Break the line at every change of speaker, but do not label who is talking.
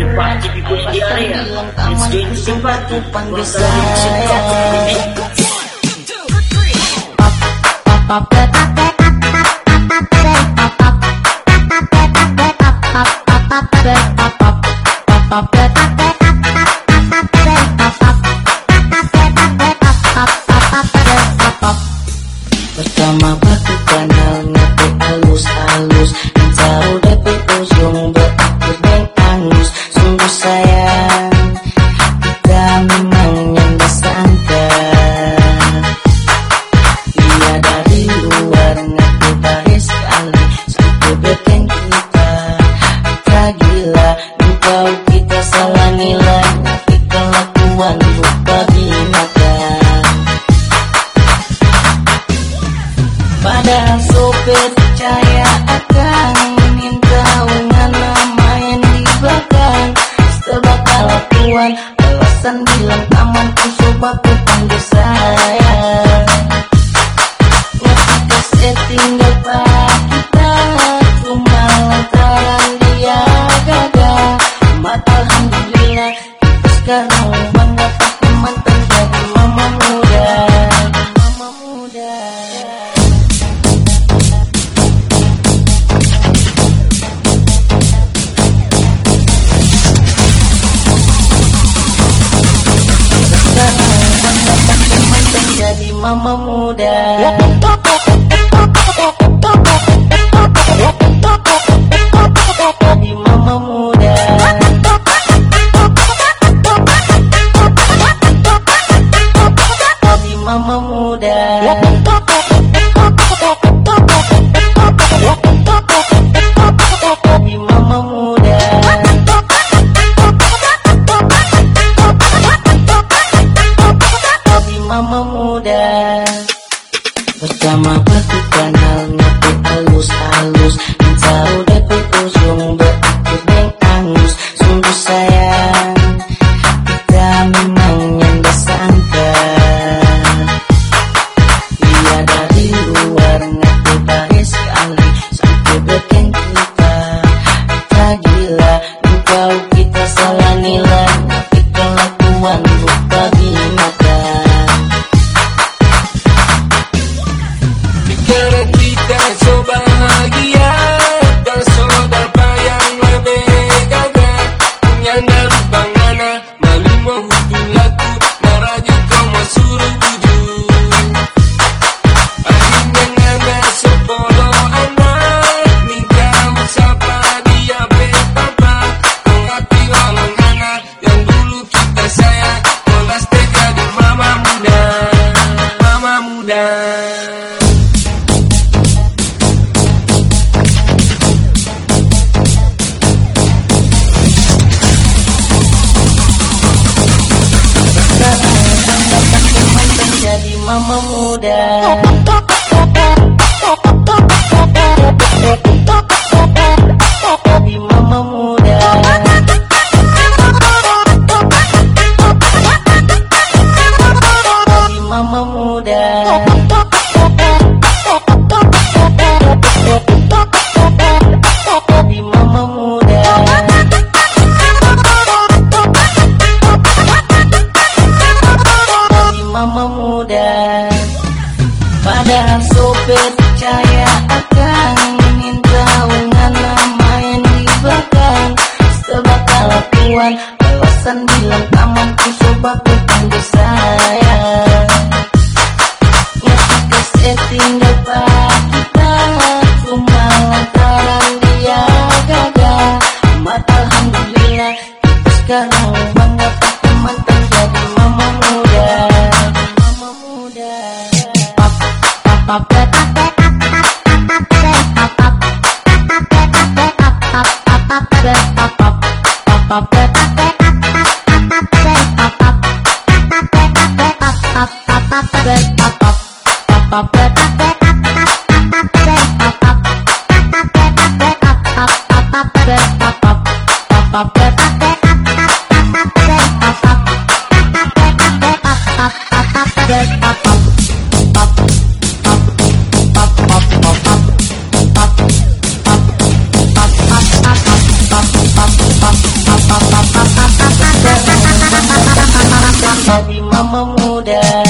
Party people in the area, let's join the party. Panggil
pertama batu kanal ngepe halus-halus, jauh dari ujung berakhir dan angus. Sungguh sayang, kita memang yang disangka. Dia dari luar ngepe baik sekali, sampai bikin kita gila. Engkau kita salah nilai, tapi kelakuan lupa binatang. Padahal sopir percaya akan minta ngana main di belakang. Setelah kelakuan alasan bilang taman ku coba ku panggil sayang. Ngetika setting dapat kita, cuma lantaran dia gagal. Mata alhamdulillah kita sekarang bangga pakai mantan jadi mama muda. Mama muda. Jadi mama muda. Jadi mama muda. Jadi mama muda. Jadi mama muda. Mama muda. Pertama batu kanal ngepe halus-halus, jauh dari ujung berakhir dan angus. Sungguh sayang, kita memang yang disangka. Dia dari luar ngepe baik sekali, sampai bikin kita gila. Engkau kita salah nilai, tapi kelakuan lupa binatang.
Karena kita so bahagia, dan saudara yang lebih gagah. Punya narubang ngana, malimo hutulaku, naraju kau masuruh buju. Akhirnya ngana sepolo anak, minta usapa dia betapa. Mengerti walau ngana, yang dulu kita sayang, kolas tega di mama muda. Mama muda.
Jadi mama muda. Jadi mama muda. Jadi mama muda. Jadi mama muda. Jadi mama muda. Padahal sopir percaya akan minta ngana main di belakang. Setelah kelakuan alasan bilang taman ku coba ku panggil sayang. Ngetika setting dapat kita, cuma lantaran dia gagal. Mata alhamdulillah kita sekarang bangga pakai mantan jadi mama muda. Mama muda. memuda.